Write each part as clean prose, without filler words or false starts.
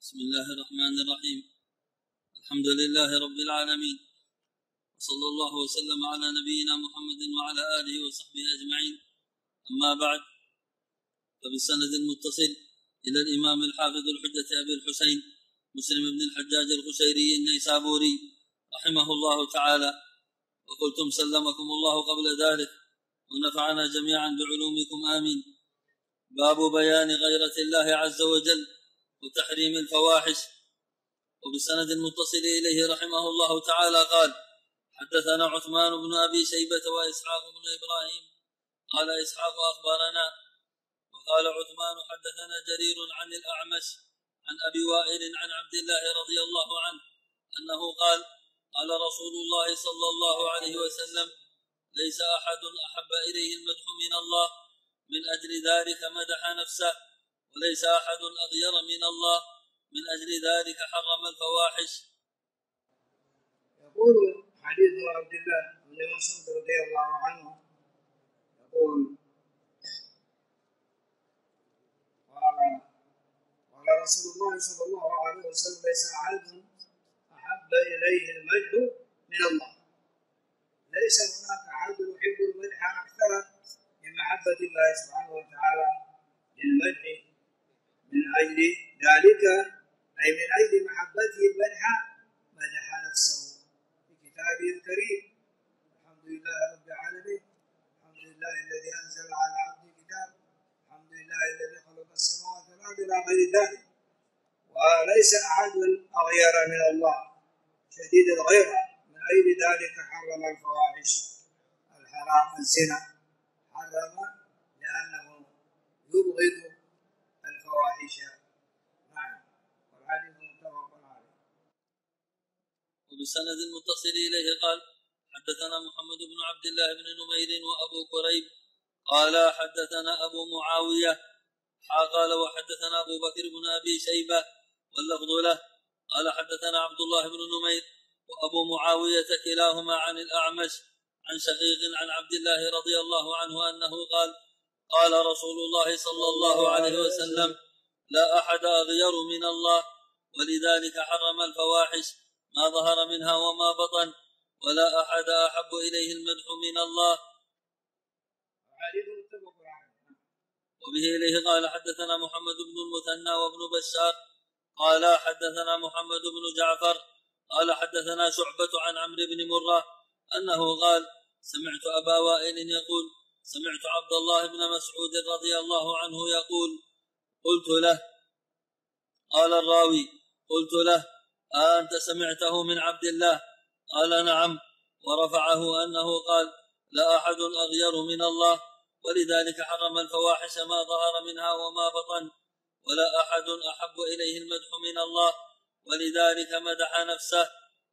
بسم الله الرحمن الرحيم. الحمد لله رب العالمين، وصلى الله وسلم على نبينا محمد وعلى آله وصحبه أجمعين. أما بعد، فبالسند المتصل إلى الإمام الحافظ الحجة أبي الحسين مسلم بن الحجاج القشيري النيسابوري رحمه الله تعالى، وقلتم سلمكم الله قبل ذلك ونفعنا جميعا بعلومكم آمين. باب بيان غيرة الله عز وجل وتحريم الفواحش. وبسند المتصل إليه رحمه الله تعالى قال: حدثنا عثمان بن أبي شيبة وإسحاق بن إبراهيم قال إسحاق أخبرنا، وقال عثمان حدثنا جرير عن الأعمش عن أبي وائل عن عبد الله رضي الله عنه أنه قال: قال رسول الله صلى الله عليه وسلم: ليس أحد أحب إليه المدح من الله، من أجل ذلك مدح نفسه، وليس أحد أغير من الله، من أجل ذلك حرم الفواحش. يقول حديث عبد الله بن مسعود رضي الله عنه يقول: قال رسول الله صلى الله عليه وسلم: ليس أحد أحب إليه المدح من الله. ليس هناك أحد يحب المدح أكثر من محبة الله سبحانه وتعالى للمدح، من أجل ذلك أي من أجل محبته المدح مدح نفسه في كتابه الكريم. الحمد لله رب العالمين، الحمد لله الذي أنزل على عبده الكتاب، الحمد لله الذي خلق السماوات والأرض إلى غير ذلك. وليس أحد أغير من الله شديد الغيرة، من أجل ذلك حرم الفواحش الحرام الزنا، حرم لأنه يبغض الفواحش. نعم، والحديث متفق عليه. وبسند المتصل إليه قال: حدثنا محمد بن عبد الله بن نمير وأبو كريب قال حدثنا أبو معاوية قال وحدثنا أبو بكر بن أبي شيبة واللفظ له قال حدثنا عبد الله بن نمير وأبو معاوية كلاهما عن الأعمش عن شقيق عن عبد الله رضي الله عنه أنه قال: قال رسول الله صلى الله عليه وسلم: لا أحد أغير من الله، ولذلك حرم الفواحش ما ظهر منها وما بطن، ولا أحد أحب إليه المدح من الله. وبه إليه قال حدثنا محمد بن المثنى وابن بشار قال حدثنا محمد بن جعفر قال حدثنا شعبة عن عمرو بن مرة أنه قال: سمعت أبا وائل يقول: سمعت عبد الله بن مسعود رضي الله عنه يقول: قلت له، قال الراوي: قلت له: أنت سمعته من عبد الله؟ قال: نعم. ورفعه أنه قال: لا أحد أغير من الله، ولذلك حرم الفواحش ما ظهر منها وما بطن، ولا أحد أحب إليه المدح من الله، ولذلك مدح نفسه.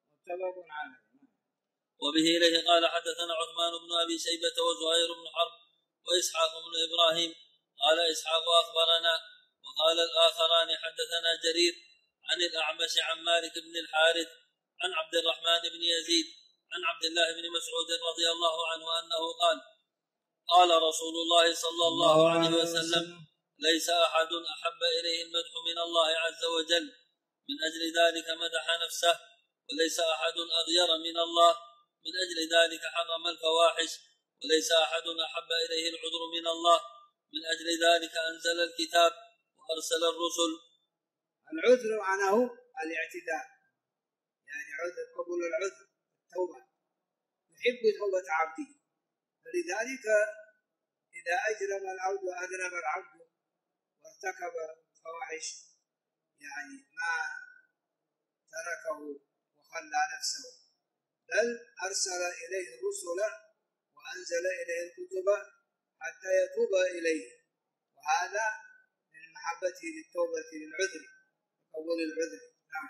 وبه إليه قال حدثنا عثمان بن أبي شيبة وزهير بن حرب وإسحاق بن إبراهيم قال إسحاق أخبرنا، وقال الآخران حدثنا جرير عن الأعمش عن مالك بن الحارث عن عبد الرحمن بن يزيد عن عبد الله بن مسعود رضي الله عنه أنه قال: قال رسول الله صلى الله عليه وسلم: ليس أحد أحب إليه المدح من الله عز وجل، من أجل ذلك مدح نفسه، وليس أحد أغير من الله، من أجل ذلك حرم الفواحش، وليس أحد أحب إليه العذر من الله، من أجل ذلك أنزل الكتاب وأرسل الرسل. العذر معناه الاعتذار، يعني عذر، قبول العذر، التوبة، يحب توبة عبده، فلذلك إذا أجرم العبد وأذنب العبد وارتكب فواحش، يعني ما تركه وخلى نفسه، بل أرسل إليه الرسل وأنزل إليه الكتب حتى يتوب إليه، وهذا من محبته للتوبة للعذر، قبول العذر. نعم.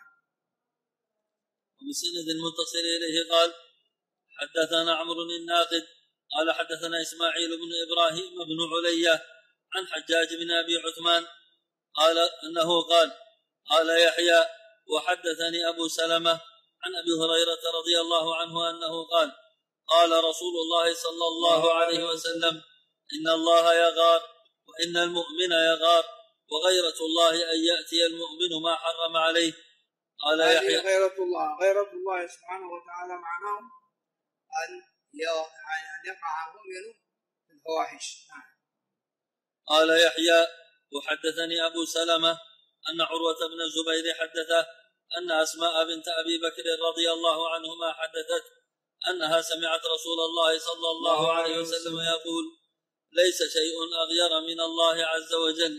وبسند المتصل إليه قال حدثنا عمرو الناقد قال حدثنا إسماعيل بن إبراهيم بن علية عن حجاج بن أبي عثمان قال أنه قال يحيى: وحدثني أبو سلمة عن أبي هريرة رضي الله عنه أنه قال: قال رسول الله صلى الله عليه وسلم: إن الله يغار، وإن المؤمن يغار، وغيرة الله أن يأتي المؤمن ما حرم عليه. قال يحيى غيرة الله سبحانه وتعالى معناه أن يقع المؤمن في الفواحش. قال يحيى وحدثني أبو سلمة أن عروة بن الزبير حدثه أن أسماء بنت أبي بكر رضي الله عنهما حدثت أنها سمعت رسول الله صلى الله عليه وسلم يقول: ليس شيء أغير من الله عز وجل.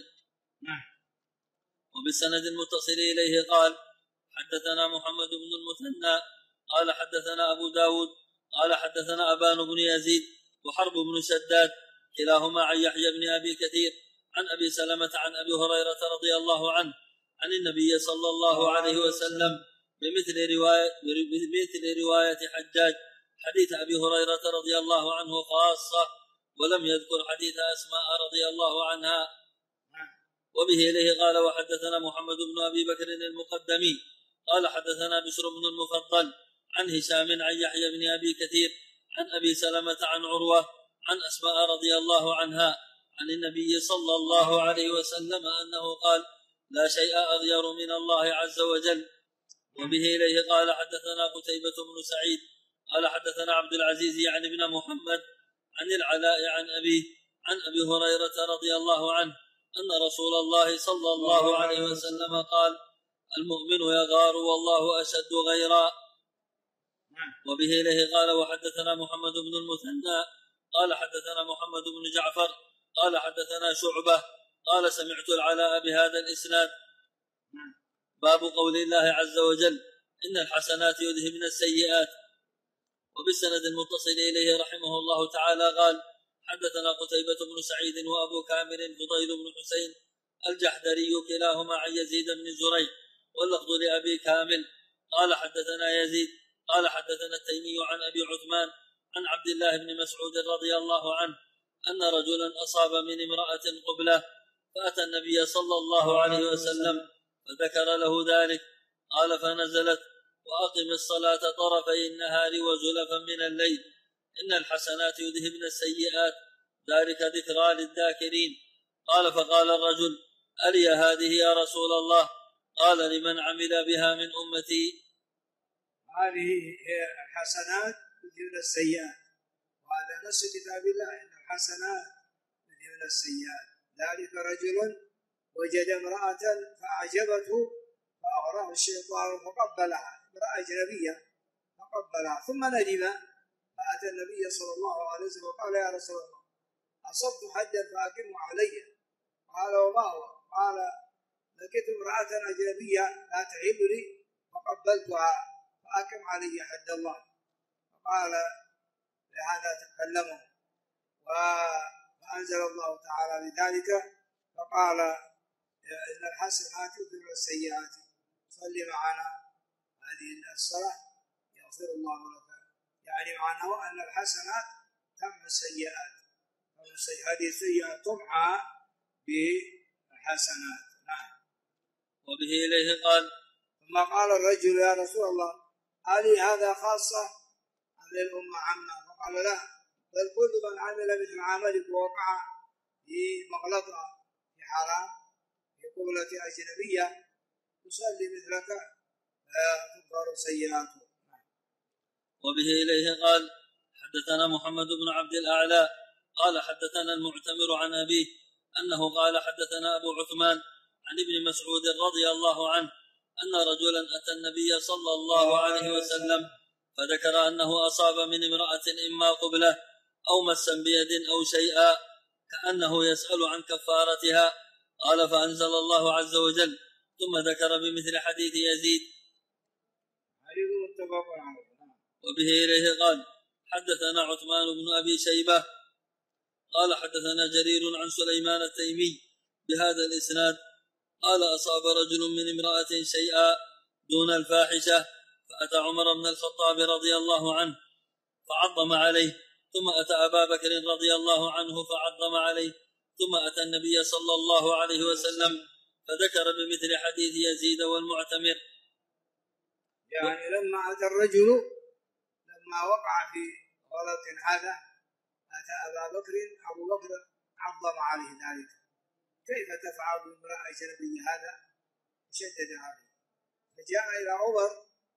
وبالسند المتصل إليه قال: حدثنا محمد بن المثنى قال حدثنا أبو داود قال حدثنا أبان بن يزيد وحرب بن شداد كلاهما عن يحيى بن أبي كثير عن أبي سلمة عن أبي هريرة رضي الله عنه عن النبي صلى الله عليه وسلم بمثل رواية حجاج حديث أبي هريرة رضي الله عنه خاصة، ولم يذكر حديث أسماء رضي الله عنها. وبه إليه قال: وحدثنا محمد بن أبي بكر المقدمي قال حدثنا بشر بن المفضل عن هشام عن يحيى بن أبي كثير عن أبي سلمة عن عروة عن أسماء رضي الله عنها عن النبي صلى الله عليه وسلم أنه قال: لا شيء أغير من الله عز وجل. وبه إليه قال: حدثنا قتيبة بن سعيد قال حدثنا عبد العزيز يعني بن محمد عن العلاء عن أبيه عن أبي هريرة رضي الله عنه أن رسول الله صلى الله عليه وسلم قال: المؤمن يغار والله أشد غيرا. وبه إليه قال: وحدثنا محمد بن المثنى قال حدثنا محمد بن جعفر قال حدثنا شعبة قال: سمعت العلاء بهذا الإسناد. باب قول الله عز وجل: إن الحسنات يذهبن السيئات. وبالسند المتصل إليه رحمه الله تعالى قال: حدثنا قتيبة بن سعيد وأبو كامل فضيل بن حسين الجحدري كلاهما عن يزيد بن زريع واللفظ لأبي كامل قال حدثنا يزيد قال حدثنا التيمي عن أبي عثمان عن عبد الله بن مسعود رضي الله عنه أن رجلا أصاب من امرأة قبلة فأتى النبي صلى الله عليه وسلم فذكر له ذلك قال: فنزلت: وأقم الصلاة طرفي النهار وزلفا من الليل إن الحسنات يذهبن السيئات ذلك ذكرى للذاكرين. قال: فقال الرجل: ألي هذه يا رسول الله؟ قال: لمن عمل بها من أمتي. هذه هي الحسنات يذهبن السيئات، وهذا نص كتاب الله: إن الحسنات يذهبن السيئات. ذلك رجل وجد امرأة فأعجبته فأغراه الشيطان فقبلها، امرأة أجنبية فقبلها ثم ندم فأتى النبي صلى الله عليه وسلم وقال: يا رسول الله، أصبت حدا فأقمه علي. قال: وما هو؟ قال: لقيت امرأة أجنبية لا تحل لي فقبلتها فأقم علي حد الله. فقال: لهذا تكلموا. فأنزل الله تعالى بذلك فقال: إن الحسنات يذهبن السيئات. صلي معنا هذه الصلاة يغفر الله لك. يعني معناه أن الحسنات تمحو السيئات، هذه السيئات تمحى بالحسنات. نعم. وبه إليه قال: ثم قال الرجل: يا رسول الله، ألي هذا خاصة عن الأمة عامة؟ فقال: لا، بل كل من عمل مثل عملك ووقع في مغلطة في حرام في قبلة أجنبية تصلي مثلك تغفر سيئاته. وبه إليه قال: حدثنا محمد بن عبد الأعلى قال حدثنا المعتمر عن أبيه أنه قال: حدثنا أبو عثمان عن ابن مسعود رضي الله عنه أن رجلا أتى النبي صلى الله عليه وسلم فذكر أنه أصاب من امرأة إما قبلة أو مسا بيد أو شيئا كأنه يسأل عن كفارتها. قال: فأنزل الله عز وجل ثم ذكر بمثل حديث يزيد. وبه إليه قال: حدثنا عثمان بن أبي شيبة قال حدثنا جرير عن سليمان التيمي بهذا الإسناد قال: أصاب رجل من امرأة شيئا دون الفاحشة فأتى عمر بن الخطاب رضي الله عنه فعظم عليه، ثم أتى أبا بكر رضي الله عنه فعظم عليه، ثم أتى النبي صلى الله عليه وسلم فذكر بمثل حديث يزيد والمعتمر. يعني لما أتى الرجل لما وقع في غلط هذا أتى أبا بكر، أبو بكر عظم عليه ذلك كيف تفعل بامرأة أجنبية؟ هذا شدد عليه، فجاء إلى عمر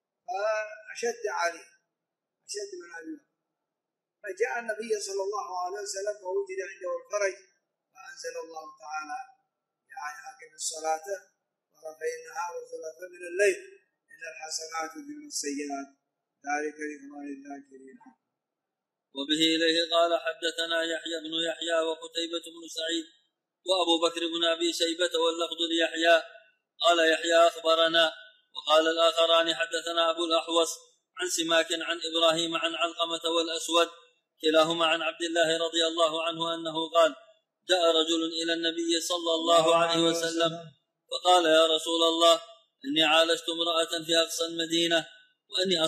فأشد عليه، أشد من أبي بكر. فجاء النبي صلى الله عليه وسلم فوجد عنده الفرج، فأنزل الله تعالى: يا أقم الصلاة طرفي النهار وزلفا من الليل إن الحسنات يذهبن السيئات ذلك ذكرى للذاكرين. وبه إليه قال حدثنا يحيى بن يحيى وقتيبة بن سعيد وأبو بكر بن أبي شيبة واللفظ ليحيى قال يحيى أخبرنا، وقال الآخران حدثنا أبو الأحوص عن سماك عن إبراهيم عن علقمة والأسود كلاهما عن عبد الله رضي الله عنه أنه قال: جاء رجل إلى النبي صلى الله عليه وسلم فقال: يا رسول الله، إني عالجت امرأة في أقصى المدينة وإني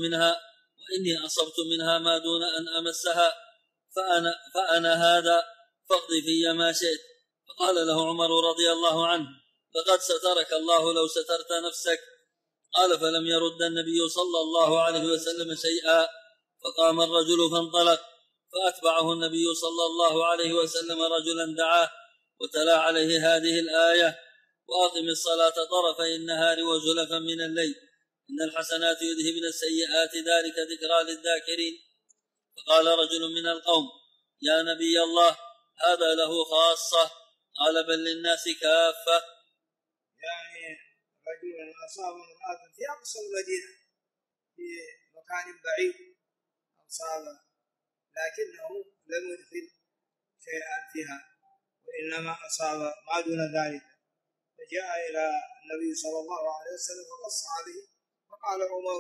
أصبت منها ما دون أن أمسها، فأنا هذا فاقض في ما شئت. فقال له عمر رضي الله عنه: لقد سترك الله لو سترت نفسك. قال: فلم يرد النبي صلى الله عليه وسلم شيئا، فقام الرجل فانطلق، فأتبعه النبي صلى الله عليه وسلم رجلا دعاه وتلا عليه هذه الآية: وأقم الصلاة طرفي النهار وزلفا من الليل إن الحسنات يذهبن السيئات ذلك ذكرى للذاكرين. فقال رجل من القوم: يا نبي الله، هذا له خاصة. قال: بل للناس كافة. يعني رجل أصاب امرأة في أقصى المدينة في مكان بعيد، أصاب لكنه لم يدخل شيئا فيها وإنما أصاب ما دون ذلك، فجاء إلى النبي صلى الله عليه وسلم فقص عليه، فقال عمر: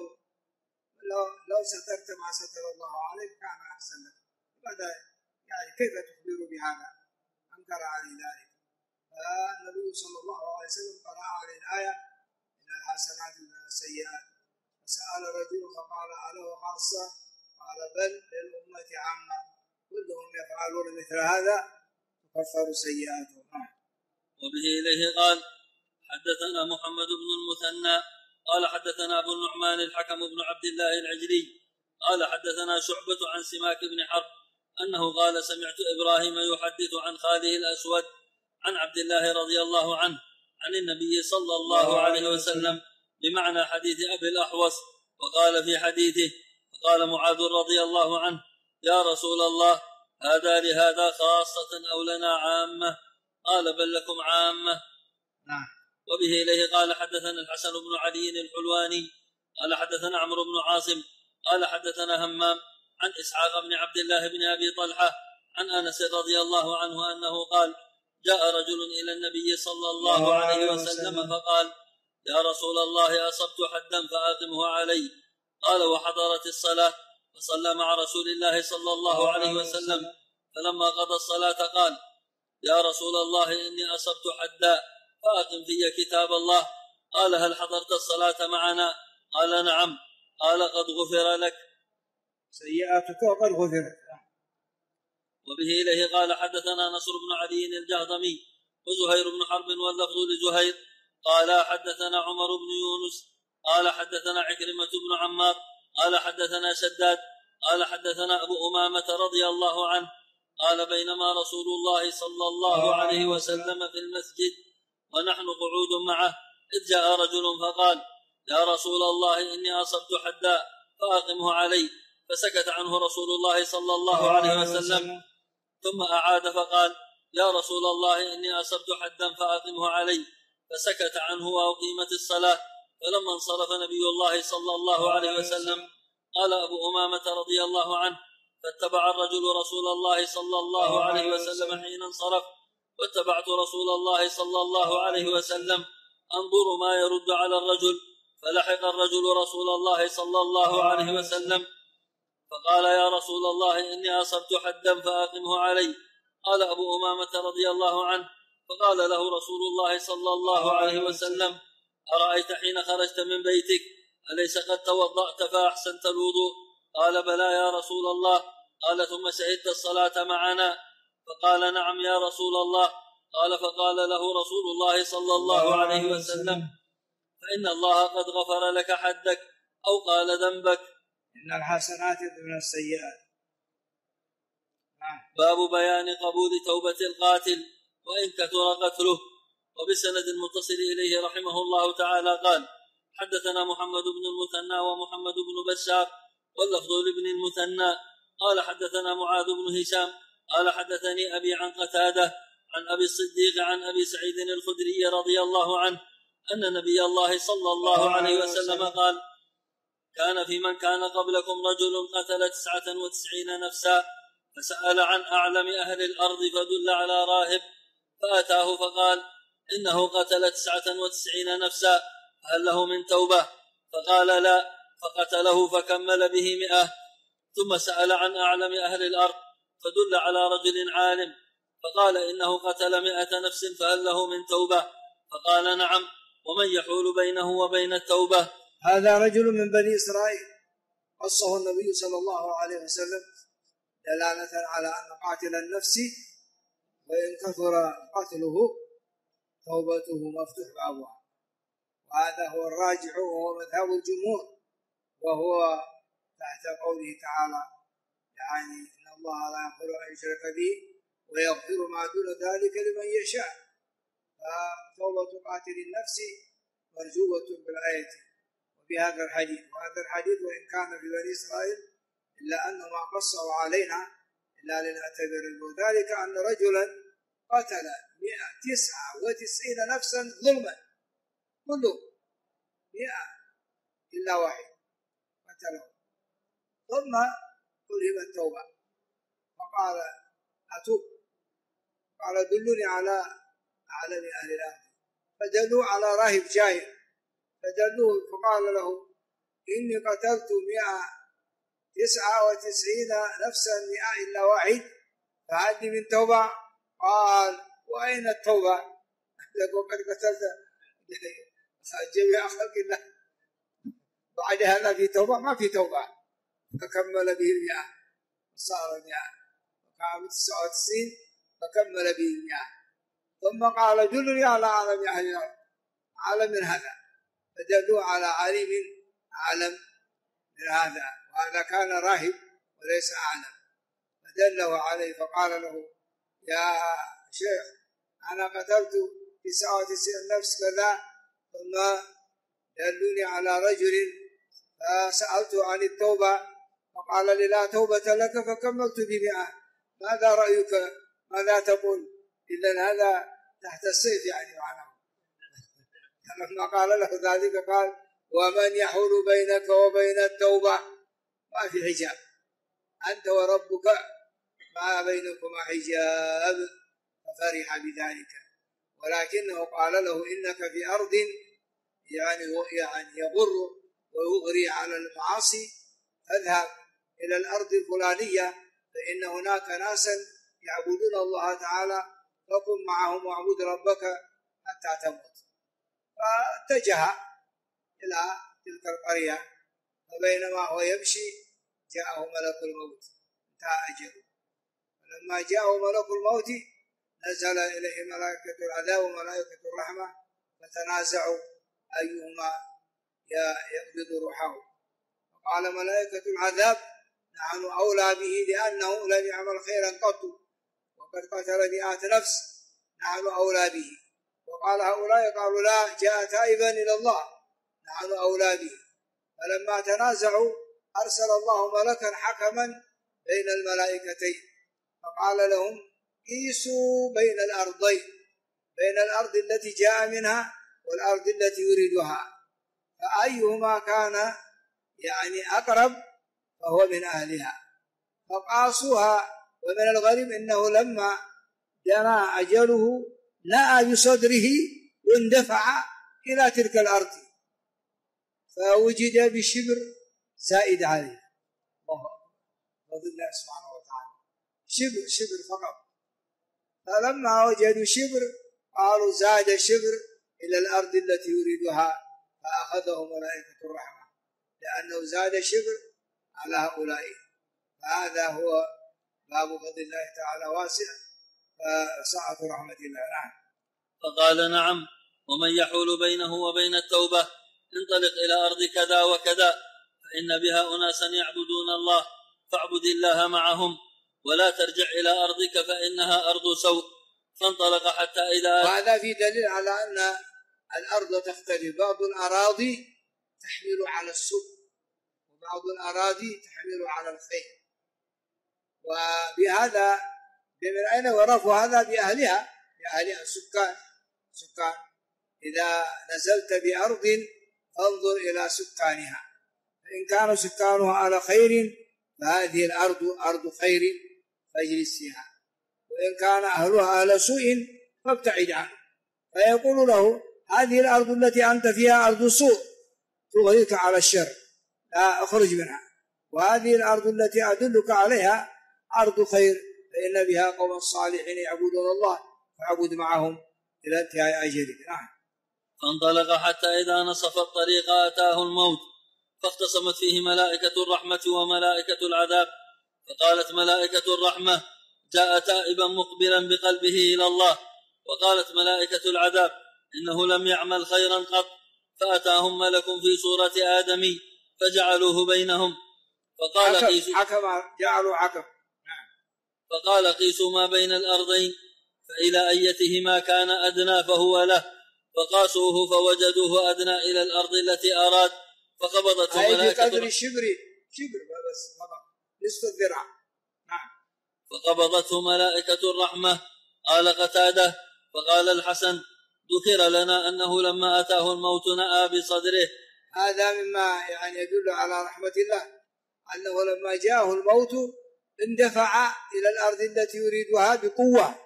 لو سترت ما ستر الله عليك كان أحسن لك. ماذا يعني كيف تخبر بهذا؟ أنكر عليه ذلك. فالنبي صلى الله عليه وسلم قرأ عليه الآية: إن الحسنات من السيئات. فسأل رجل فقال: أله خاصة؟ قال: بل للأمة عامة، كلهم يفعلون مثل هذا تكفر سيئاتهم. وبه إليه قال حدثنا محمد بن المثنى قال حدثنا أبو النعمان الحكم بن عبد الله العجلي قال حدثنا شعبة عن سماك بن حرب أنه قال: سمعت إبراهيم يحدث عن خاله الأسود عن عبد الله رضي الله عنه عن النبي صلى الله عليه وسلم بمعنى حديث أبي الأحوص. وقال في حديثه: فقال معاذ رضي الله عنه: يا رسول الله، هذا لهذا خاصة أو لنا عامة؟ قال: بل لكم عامة. وبه إليه قال حدثنا الحسن بن علي الحلواني قال حدثنا عمرو بن عاصم قال حدثنا همام عن إسحاق بن عبد الله بن أبي طلحة عن أنس رضي الله عنه أنه قال: جاء رجل إلى النبي صلى الله عليه وسلم فقال: يا رسول الله، أصبت حدا فأقمه علي. قال: وحضرت الصلاة فصلى مع رسول الله صلى الله عليه وسلم، فلما قضى الصلاة قال: يا رسول الله، إني أصبت حدا فأقم في كتاب الله. قال: هل حضرت الصلاة معنا؟ قال: نعم. قال: قد غفر لك سيئاتك وقد غفرت. وبه إليه قال حدثنا نصر بن علي الجهضمي وزهير بن حرب واللفظ لزهير قال حدثنا عمر بن يونس قال حدثنا عكرمة بن عمار قال حدثنا شداد قال حدثنا أبو أمامة رضي الله عنه قال: بينما رسول الله صلى الله عليه وسلم في المسجد ونحن قعود معه إذ جاء رجل فقال: يا رسول الله، إني أصبت حدا فأقمه علي. فسكت عنه رسول الله صلى الله عليه وسلم، ثم أعاد فقال: يا رسول الله، إني أصبت حدا فأقمه علي. فسكت عنه وأقيمت الصلاة. فلما انصرف نبي الله صلى الله عليه وسلم قال أبو أمامة رضي الله عنه: فاتبع الرجل رسول الله صلى الله عليه وسلم حين انصرف، واتبعت رسول الله صلى الله عليه وسلم أنظر ما يرد على الرجل، فلحق الرجل رسول الله صلى الله عليه وسلم فقال: يا رسول الله، إني أصبت حدا فأقمه علي. قال أبو أمامة رضي الله عنه: فقال له رسول الله صلى الله عليه وسلم: أرأيت حين خرجت من بيتك أليس قد توضأت فأحسنت الوضوء؟ قال: بلى يا رسول الله. قال: ثم شهدت الصلاة معنا؟ فقال: نعم يا رسول الله. قال: فقال له رسول الله صلى الله عليه وسلم: فإن الله قد غفر لك حدك، أو قال ذنبك. إن الحسنات من السيئات. باب بيان قبول توبة القاتل. وإن كثر قتله. وبسند المتصل إليه رحمه الله تعالى قال: حدثنا محمد بن المثنى ومحمد بن بشار واللفظ لابن المثنى قال حدثنا معاذ بن هشام قال حدثني أبي عن قتادة عن أبي الصديق عن أبي سعيد الخدري رضي الله عنه أن نبي الله صلى الله عليه وسلم قال: كان في من كان قبلكم رجل قتل 99 نفسا فسأل عن أعلم أهل الأرض فدل على راهب فأتاه فقال: إنه قتل 99 نفسا فهل له من توبة؟ فقال: لا. فقتله فكمل به 100. ثم سأل عن أعلم أهل الأرض فدل على رجل عالم فقال: إنه قتل 100 نفس فهل له من توبة؟ فقال: نعم. ومن يحول بينه وبين التوبة؟ هذا رجل من بني إسرائيل قصه النبي صلى الله عليه وسلم دلالة على أن قاتل النفس وإن كثر قتله توبته مفتوح بابها، وهذا هو الراجح وهو مذهب الجمهور، وهو تحت قوله تعالى: يعني إن الله لا يغفر أن يشرك به ويغفر ما دون ذلك لمن يشاء. فتوبة قاتل النفس مرجوة بالآية وبهذا الحديث. وهذا الحديث وإن كان في بني إسرائيل إلا أنه ما قصه علينا إلا لنعتبر ذلك أن رجلا قتل 199 نفسا ظلما، كله 100 إلا واحد قتله، ثم ألهم التوبة فقال: أتوب. قال: دلني على أعلم أهل الأرض. فدلوا على راهب جاهل فدلوه فقال له: إني قتلت 199 نفسا 100 إلا واحد فهل لي من توبة؟ قال: وأين التوبة؟ وقد قتلت جميع خلق الله، بعد هذا في توبة؟ ما في توبة. فكمل به 100 صار 100 وكان 99 فكمل به 100. ثم قال: دلني على أعلم أهل الأرض، أعلم من هذا. فدلوا على عليم أعلم من هذا، وهذا كان راهب وليس أعلم، فدله عليه فقال له: يا شيخ أنا قتلت 99 نفس كذا. ثم دلوني على رجل فسألته عن التوبة فقال لي: لا توبة لك، فكملت ب100. ماذا رأيك؟ ماذا تقول؟ إلا هذا تحت السيف يعني معناه. لما قال له ذلك قال: ومن يحول بينك وبين التوبة؟ ما في حجاب، أنت وربك ما بينكما حجاب. ففرح بذلك، ولكنه قال له: إنك في أرض يعني يضر ويغري على المعاصي، فاذهب إلى الأرض الفلانية فإن هناك ناسا يعبدون الله تعالى فكن معهم واعبد ربك حتى تموت. فاتجه إلى تلك القرية، فبينما هو يمشي جاءه ملك الموت، انتهى أجله. فلما جاءه ملك الموت نزل إليه ملائكة العذاب وملائكة الرحمة فتنازعوا أيهما يقبض روحه. فقال ملائكة العذاب: نحن أولى به لأنه لم يعمل خيرا قط وقد قتل 100 نفس، نحن أولى به. وقال هؤلاء قالوا: لا، جاء تائبا إلى الله، نحن أولى به. فلما تنازعوا أرسل الله ملكا حكما بين الملائكتين فقال لهم: قيسوا بين الأرضين، بين الأرض التي جاء منها والأرض التي يريدها، فأيهما كان يعني أقرب فهو من أهلها. فقاسوها. ومن الغريب أنه لما جاء أجله نأى بصدره واندفع إلى تلك الأرض فوجد بشبر زائد عليه. الله أكبر، الله سبحانه وتعالى، شبر فقط. فلما وجدوا شبر قالوا: زاد شبر إلى الأرض التي يريدها، فأخذه ملائكة الرحمة لأنه زاد شبر على هؤلاء. فهذا هو باب فضل الله تعالى واسع فسعة رحمة الله. نعم. فقال: نعم. ومن يحول بينه وبين التوبة انطلق إلى أرض كذا وكذا فإن بها أناسا يعبدون الله فاعبد الله معهم، ولا ترجع إلى أرضك فإنها أرض سوء، فانطلق حتى إذا وهذا في دليل على أن الأرض تختلف، بعض الأراضي تحمل على السوء وبعض الأراضي تحمل على الخير، وبهذا من أين ورثوا هذا؟ بأهلها السكان. إذا نزلت بأرض فانظر إلى سكانها، فإن كان سكانها على خير فهذه الأرض أرض خير فاجلس فيها، وإن كان أهلها أهل سوء فابتعد عنه. فيقول له هذه الأرض التي أنت فيها أرض سوء تغريك على الشر، لا أخرج منها، وهذه الأرض التي أدلك عليها أرض خير فإن بها قوم صالحين يعبدون الله فاعبد معهم إلى انتهاء أجلك. فانطلق حتى إذا نصف الطريق أتاه الموت، فاختصمت فيه ملائكة الرحمة وملائكة العذاب، فقالت ملائكة الرحمة جاء تائبا مقبلا بقلبه إلى الله، وقالت ملائكة العذاب إنه لم يعمل خيرا قط، فأتاهم ملك في صورة آدمي فجعلوه بينهم، فقال قيسوا ما بين الأرضين فإلى أيتهما كان أدنى فهو له، فقاسوه فوجدوه أدنى إلى الأرض التي أراد، فقبضته ملائكة قدر شبر بس نصف الذراع. فقبضته ملائكة الرحمة. قال قتادة فقال الحسن ذكر لنا أنه لما أتاه الموت نأى بصدره. هذا مما يدل على رحمة الله، أنه لما جاءه الموت اندفع إلى الأرض التي يريدها بقوة،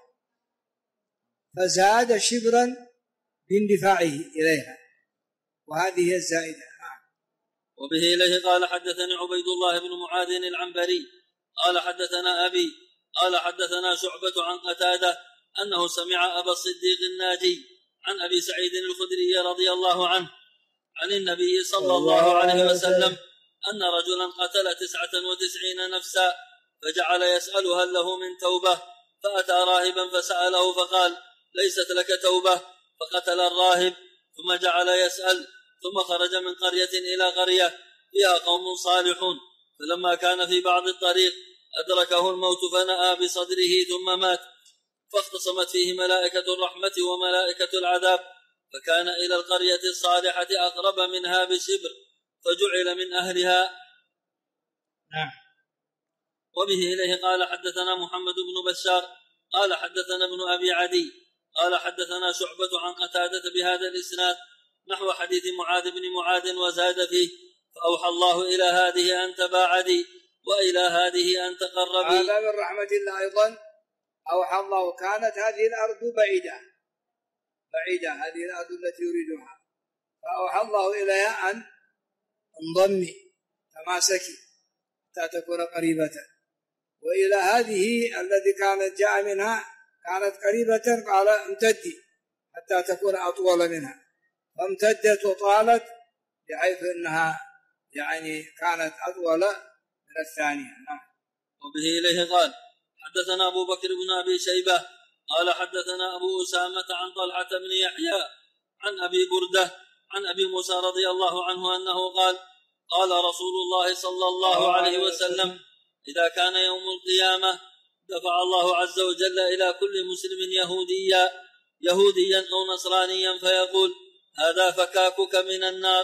فزاد شبرا باندفاعه إليها، وهذه هي الزائدة. وبه إليه قال حدثني عبيد الله بن معاذ العنبري قال حدثنا أبي قال حدثنا شعبة عن قتادة أنه سمع أبا الصديق الناجي عن أبي سعيد الخدري رضي الله عنه عن النبي صلى الله عليه وسلم أن رجلا قتل 99 نفسا، فجعل يسأل هل له من توبة، فأتى راهبا فسأله فقال ليست لك توبة، فقتل الراهب، ثم جعل يسأل، ثم خرج من قرية إلى قرية فيها قوم صالحون، فلما كان في بعض الطريق أدركه الموت فنأى بصدره ثم مات، فاختصمت فيه ملائكة الرحمة وملائكة العذاب، فكان إلى القرية الصالحة أقرب منها بشبر فجعل من أهلها. وبه إليه قال حدثنا محمد بن بشار قال حدثنا ابن أبي عدي قال حدثنا شعبة عن قتادة بهذا الإسناد نحو حديث معاذ بن معاذ وزاد فيه فأوحى الله إلى هذه أن تباعدي وإلى هذه أن تقربي. هذا من رحمة الله أيضا، أوحى الله، كانت هذه الأرض بعيدة هذه الأرض التي يريدها، فأوحى الله إليها أن انضمي تماسكي حتى تكون قريبة، وإلى هذه التي كانت جاء منها كانت قريبة قال امتدي حتى تكون أطول منها، فامتدت وطالت بحيث أنها كانت أطول من الثانية. وبه إليه قال حدثنا أبو بكر بن أبي شيبة قال حدثنا أبو أسامة عن طلحة بن يحيى عن أبي بردة عن أبي موسى رضي الله عنه أنه قال قال رسول الله صلى الله عليه وسلم إذا كان يوم القيامة دفع الله عز وجل إلى كل مسلم يهوديا أو نصرانيا فيقول هذا فكاكك من النار.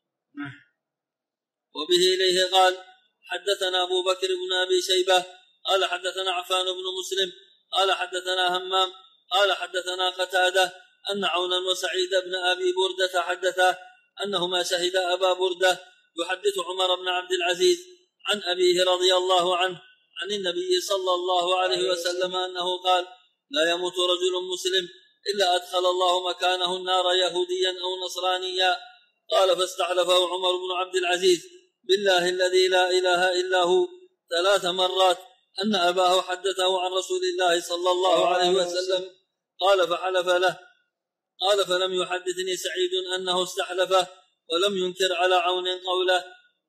وبه إليه قال حدثنا أبو بكر بن أبي شيبة قال حدثنا عفان بن مسلم قال حدثنا همام قال حدثنا قتادة أن عونا وسعيد بن أبي بردة حدثا أنهما شهد أبا بردة يحدث عمر بن عبد العزيز عن أبيه رضي الله عنه عن النبي صلى الله عليه وسلم أنه قال لا يموت رجل مسلم إلا أدخل الله مكانه النار يهوديا أو نصرانيا. قال فاستحلفه عمر بن عبد العزيز بالله الذي لا إله إلا هو 3 مرات أن أباه حدثه عن رسول الله صلى الله عليه وسلم. قال فحلف له. قال فلم يحدثني سعيد أنه استحلفه ولم ينكر على عون قوله.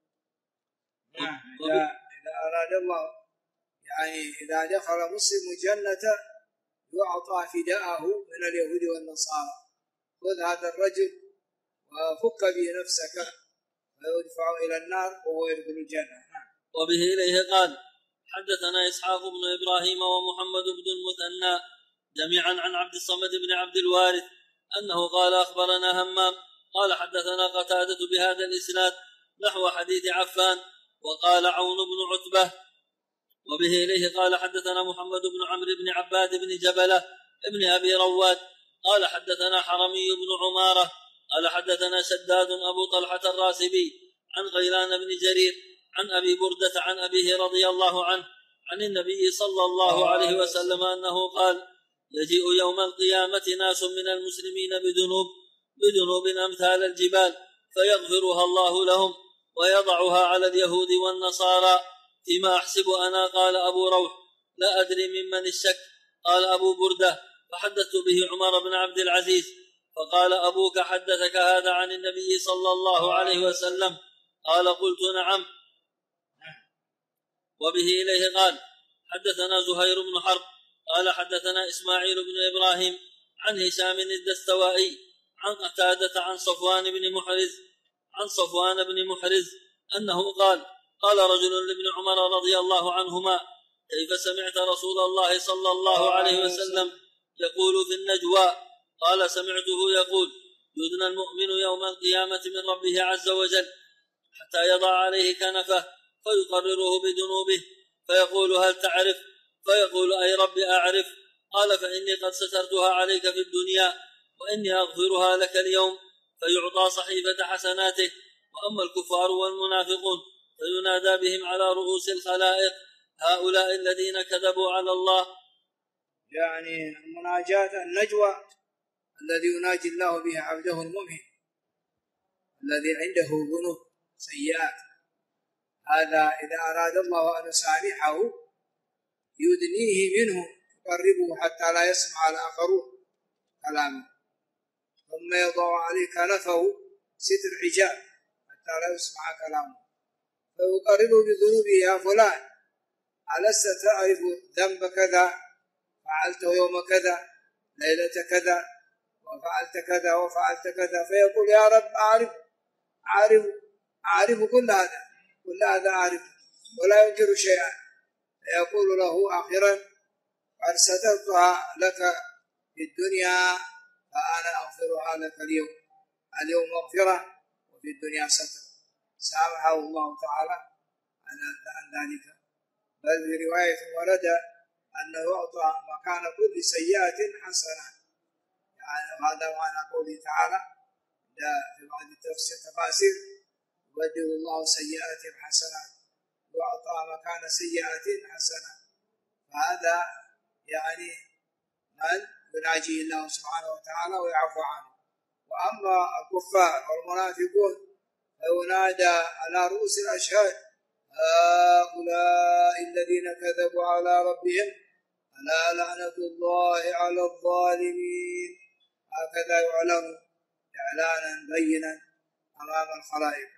إذا أراد الله إذا دخل مسلم جنة يعطى فداءه من اليهود والنصارى، خذ هذا الرجل وفك به نفسك ويدفع إلى النار وهو يدخل الجنة. وبه إليه قال حدثنا إسحاق بن إبراهيم ومحمد بن المثنى جميعا عن عبد الصمد بن عبد الوارث أنه قال أخبرنا همام قال حدثنا قتادة بهذا الإسناد نحو حديث عفان. وقال عون بن عتبة وبه إليه قال حدثنا محمد بن عمرو بن عباد بن جبلة ابن أبي رواد قال حدثنا حرمي بن عمارة قال حدثنا شداد أبو طلحة الراسبي عن غيلان بن جرير عن أبي بردة عن أبيه رضي الله عنه عن النبي صلى الله عليه وسلم أنه قال يجيء يوم القيامة ناس من المسلمين بذنوب أمثال الجبال فيغفرها الله لهم ويضعها على اليهود والنصارى فيما أحسب أنا. قال أبو روح لا أدري ممن الشك. قال أبو بردة فحدثت به عمر بن عبد العزيز فقال أبوك حدثك هذا عن النبي صلى الله عليه وسلم؟ قال قلت نعم. وبه إليه قال حدثنا زهير بن حرب قال حدثنا إسماعيل بن إبراهيم عن هشام الدستوائي عن قتادة عن صفوان بن محرز أنه قال رجل لابن عمر رضي الله عنهما كيف سمعت رسول الله صلى الله عليه وسلم يقول في النجوى؟ قال سمعته يقول يدنى المؤمن يوم القيامة من ربه عز وجل حتى يضع عليه كنفه فيقرره بذنوبه فيقول هل تعرف؟ فيقول أي رب أعرف. قال فإني قد سترتها عليك في الدنيا وإني أغفرها لك اليوم. فيعطى صحيفة حسناته. وأما الكفار والمنافقون فينادى بهم على رؤوس الخلائق هؤلاء الذين كذبوا على الله. يعني المناجاة النجوى الذي يناجي الله به عبده المؤمن الذي عنده ذنوب سيئات، هذا إذا أراد الله أن يسامحه يدنيه منه يقربه حتى لا يسمع الآخرون كلامه، ثم يضع عليه كنفه ستر حجاب حتى لا يسمع كلامه فيقربه بذنوبه يا فلان ألست تعرف ذنب كذا فعلته يوم كذا ليلة كذا وفعلت كذا وفعلت كذا، فيقول يا رب أعرف كل هذا أعرف ولا ينكر شيئا. فيقول له آخرا قد سترتها لك في الدنيا فأنا أغفرها لك اليوم مغفرة وفي الدنيا ستر. سامحه الله تعالى عن ذلك. بل في رواية ورد أنه يعطى مكان كل سيئة حسنة، يعني هذا معنى قوله تعالى في بعض التفاسير يبدل الله سيئات حسنات ويعطى مكان سيئات حسنة. فهذا يعني من يناجيه الله سبحانه وتعالى ويعفو عنه. وأما الكفار والمنافقون فينادى على رؤوس الأشهاد هؤلاء الذين كذبوا على ربهم ألا لعنة الله على الظالمين. هكذا يعلن إعلانا بينا أمام الخلائق.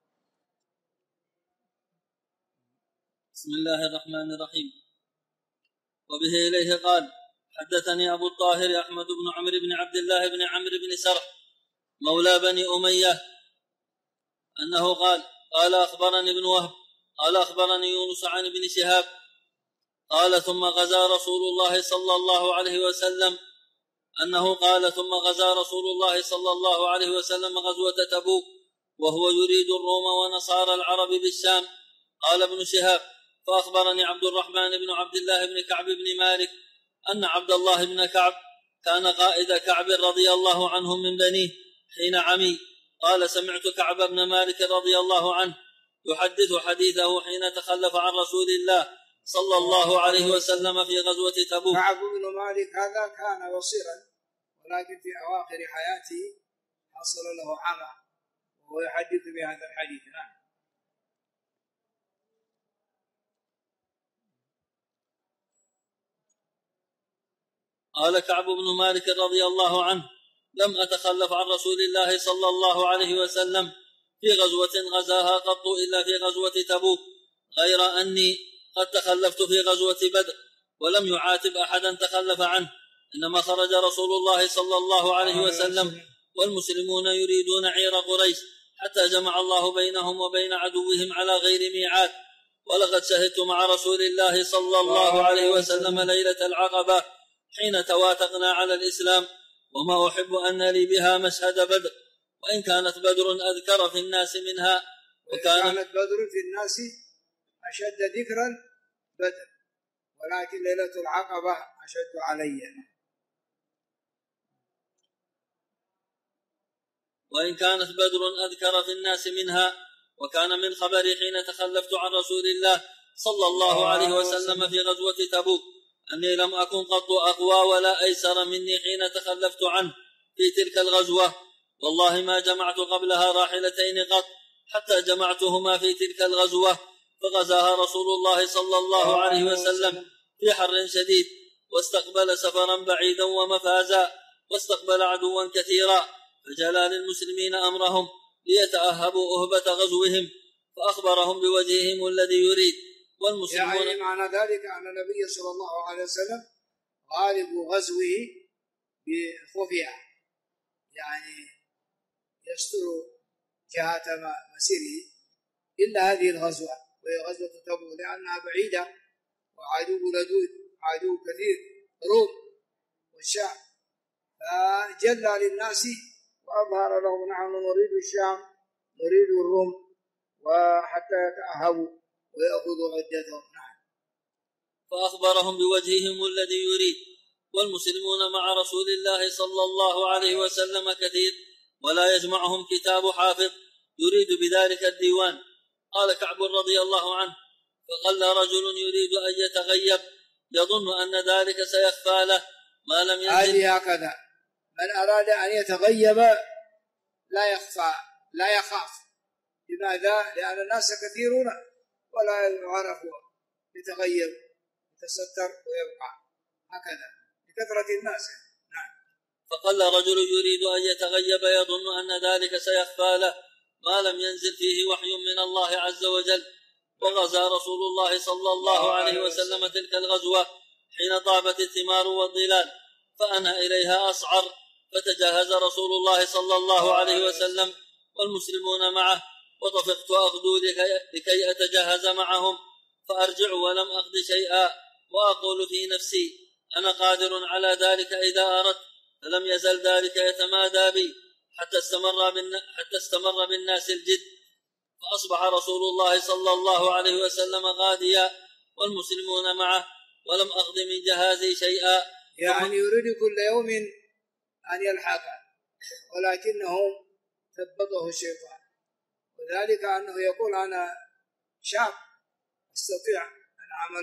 بسم الله الرحمن الرحيم. وبه إليه قال حدثني أبو الطاهر أحمد بن عمرو بن عبد الله بن عمرو بن سرح مولى بني أمية أنه قال أخبرني ابن وهب قال أخبرني يونس عن ابن شهاب قال ثم غزا رسول الله صلى الله عليه وسلم أنه قال ثم غزا رسول الله صلى الله عليه وسلم غزوة تبوك وهو يريد الروم ونصارى العرب بالشام. قال ابن شهاب فأخبرني عبد الرحمن بن عبد الله بن كعب بن مالك أن عبد الله بن كعب كان قائد كعب رضي الله عنه من بنيه حين عمي. قال سمعت كعب بن مالك رضي الله عنه يحدث حديثه حين تخلف عن رسول الله صلى الله عليه وسلم في غزوة تبوك. كعب بن مالك هذا كان بصيرا ولكن في أواخر حياته حصل له عمى وهو يحدث بهذا الحديث. قال كعب بن مالك رضي الله عنه لم أتخلف عن رسول الله صلى الله عليه وسلم في غزوة غزاها قط إلا في غزوة تبوك، غير أني قد تخلفت في غزوة بدر ولم يعاتب أحدا تخلف عنه، إنما خرج رسول الله صلى الله عليه وسلم والمسلمون يريدون عير قريش حتى جمع الله بينهم وبين عدوهم على غير ميعاد. ولقد شهدت مع رسول الله صلى الله عليه وسلم ليلة العقبة حين توافقنا على الإسلام، وما أحب أن لي بها مشهد بدر، وإن كانت بدر أذكر في الناس منها. وكانت بدر في الناس أشد ذكرا بدر، ولكن ليلة العقبة أشد علي. وإن كانت بدر أذكر في الناس منها. وكان من خبري حين تخلفت عن رسول الله صلى الله عليه وسلم في غزوة تبوك أني لم أكن قط أقوى ولا أيسر مني حين تخلفت عنه في تلك الغزوة، والله ما جمعت قبلها راحلتين قط حتى جمعتهما في تلك الغزوة، فغزاها رسول الله صلى الله عليه وسلم في حر شديد، واستقبل سفرا بعيدا ومفازا، واستقبل عدوا كثيرا، فجلى للمسلمين أمرهم ليتأهبوا أهبة غزوهم، فأخبرهم بوجههم الذي يريد. والمسلمون يعني معنى ذلك أن النبي صلى الله عليه وسلم غالب غزوه بخفية، يعني يستر جهة مسيره إلا هذه الغزوة، وهي غزوة تبوك، لأنها بعيدة وعدو لدود، عدو كثير، روم والشام، فجلى للناس وأظهر لهم نحن نريد الشام نريد الروم، وحتى يتأهبوا ويأخذوا عدتهم. فأخبرهم بوجههم الذي يريد. والمسلمون مع رسول الله صلى الله عليه وسلم كثير، ولا يجمعهم كتاب حافظ يريد بذلك الديوان. قال كعب رضي الله عنه: فقل رجل يريد أن يتغيب يظن أن ذلك سيخفى له ما لم ينزل. هذه هكذا، من أراد أن يتغيب لا يخفى لا يخاف. لماذا؟ لأن الناس كثيرون ولا يعرفوا، يتغيب يتستر ويبقى هكذا لكثرة الناس. نعم. فقل رجل يريد أن يتغيب يظن أن ذلك سيخفى له ما لم ينزل فيه وحي من الله عز وجل. وغزا رسول الله صلى الله عليه وسلم تلك الغزوة حين طابت الثمار والظلال، فأنا إليها أصعر، فتجهز رسول الله صلى الله عليه وسلم والمسلمون معه، وطفقت أغدو لكي أتجهز معهم، فأرجع ولم أغد شيئا، وأقول في نفسي: أنا قادر على ذلك إذا أردت. فلم يزل ذلك يتمادى بي حتى استمر بالناس الجد، فأصبح رسول الله صلى الله عليه وسلم غاديا والمسلمون معه، ولم أغد من جهازي شيئا. يعني يريد كل يوم أن يلحق، ولكنه ثبته الشيطان، وذلك أنه يقول: أنا شاب أستطيع أن